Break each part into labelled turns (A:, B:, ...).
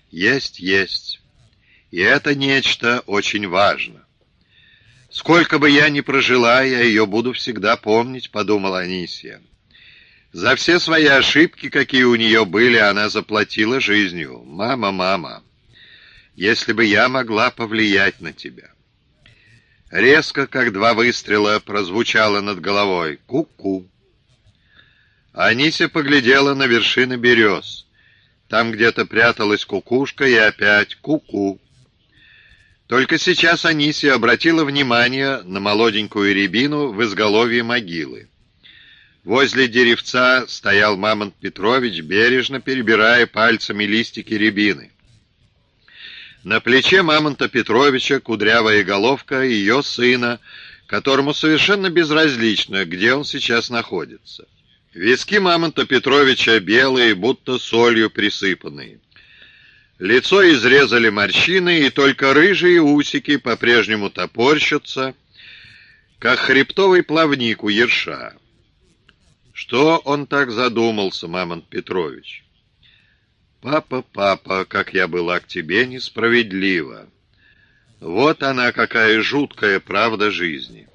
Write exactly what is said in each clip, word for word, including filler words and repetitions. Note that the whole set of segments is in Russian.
A: Есть, есть. И это нечто очень важно. «Сколько бы я ни прожила, я ее буду всегда помнить», — подумала Анисья. За все свои ошибки, какие у нее были, она заплатила жизнью. «Мама, мама, если бы я могла повлиять на тебя». Резко, как два выстрела, прозвучало над головой «ку-ку». Анися поглядела на вершины берез. Там где-то пряталась кукушка, и опять «ку-ку». Только сейчас Анисия обратила внимание на молоденькую рябину в изголовье могилы. Возле деревца стоял Мамонт Петрович, бережно перебирая пальцами листики рябины. На плече Мамонта Петровича кудрявая головка ее сына, которому совершенно безразлично, где он сейчас находится. Виски Мамонта Петровича белые, будто солью присыпанные. Лицо изрезали морщины, и только рыжие усики по-прежнему топорщатся, как хребтовый плавник у ерша. Что он так задумался, Мамонт Петрович? «Папа, папа, как я была к тебе несправедлива! Вот она, какая жуткая правда жизни!»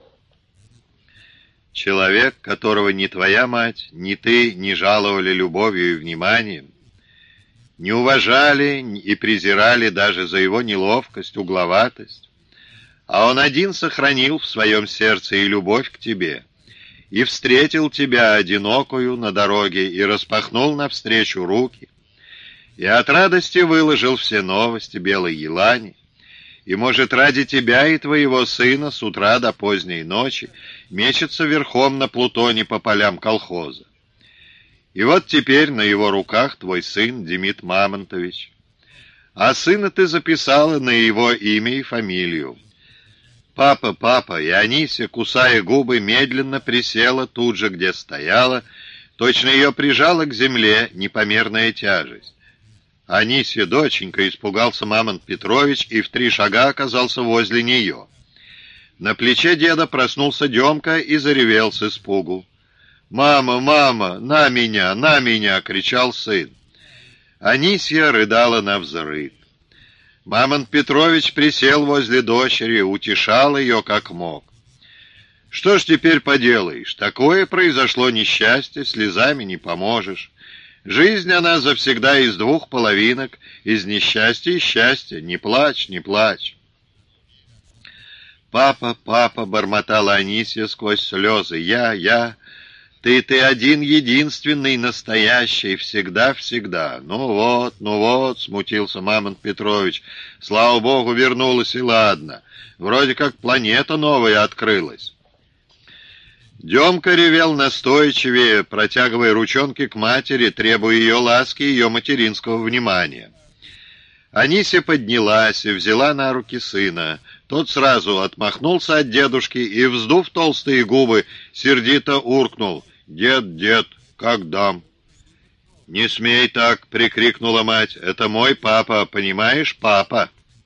A: Человек, которого ни твоя мать, ни ты не жаловали любовью и вниманием, не уважали и презирали даже за его неловкость, угловатость, а он один сохранил в своем сердце и любовь к тебе, и встретил тебя одинокую на дороге, и распахнул навстречу руки, и от радости выложил все новости белой елани, и, может, ради тебя и твоего сына с утра до поздней ночи мечется верхом на Плутоне по полям колхоза. И вот теперь на его руках твой сын Демид Мамонтович. А сына ты записала на его имя и фамилию. Папа, папа, и Анися, кусая губы, медленно присела тут же, где стояла, точно ее прижала к земле непомерная тяжесть. Анисья, доченька, испугался Мамонт Петрович и в три шага оказался возле нее. На плече деда проснулся Демка и заревел с испугу. «Мама, мама, на меня, на меня!» — кричал сын. Анисья рыдала навзрыд. Мамонт Петрович присел возле дочери, утешал ее как мог. «Что ж теперь поделаешь? Такое произошло несчастье, слезами не поможешь. Жизнь она завсегда из двух половинок, из несчастья и счастья. Не плачь, не плачь». «Папа, папа!» — бормотала Анисья сквозь слезы. «Я, я...» Ты, ты один единственный, настоящий, всегда-всегда. Ну вот, ну вот, смутился Мамонт Петрович. Слава богу, вернулась, и ладно. Вроде как планета новая открылась. Демка ревел настойчивее, протягивая ручонки к матери, требуя ее ласки и ее материнского внимания. Анися поднялась и взяла на руки сына. Тот сразу отмахнулся от дедушки и, вздув толстые губы, сердито уркнул. «Дед, дед, как дам?» «Не смей так!» — прикрикнула мать. «Это мой папа, понимаешь, папа!»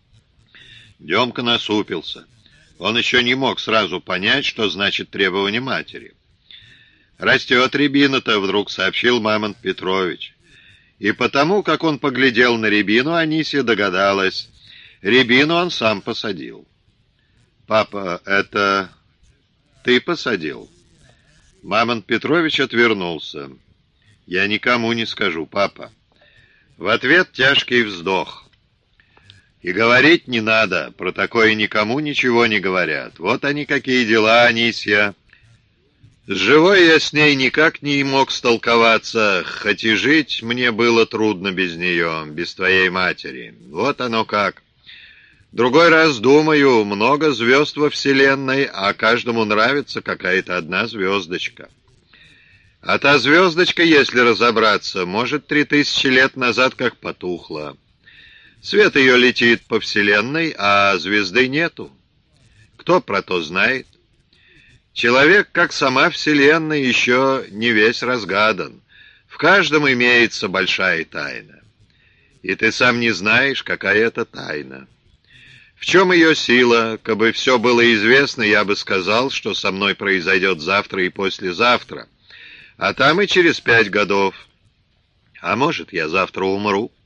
A: Демка насупился. Он еще не мог сразу понять, что значит требование матери. «Растет рябина-то», — вдруг сообщил Мамонт Петрович. И потому, как он поглядел на рябину, Анисья догадалась. Рябину он сам посадил. «Папа, это ты посадил?» Мамонт Петрович отвернулся. «Я никому не скажу, папа». В ответ тяжкий вздох. «И говорить не надо, про такое никому ничего не говорят. Вот они какие дела, Анисья». С живой я с ней никак не мог столковаться, хоть и жить мне было трудно без нее, без твоей матери. Вот оно как. Другой раз думаю, много звезд во Вселенной, а каждому нравится какая-то одна звездочка. А та звездочка, если разобраться, может, три тысячи лет назад как потухла. Свет ее летит по Вселенной, а звезды нету. Кто про то знает? Человек, как сама Вселенная, еще не весь разгадан. В каждом имеется большая тайна. И ты сам не знаешь, какая это тайна. В чем ее сила? Кабы все было известно, я бы сказал, что со мной произойдет завтра и послезавтра, а там и через пять годов. А может, я завтра умру.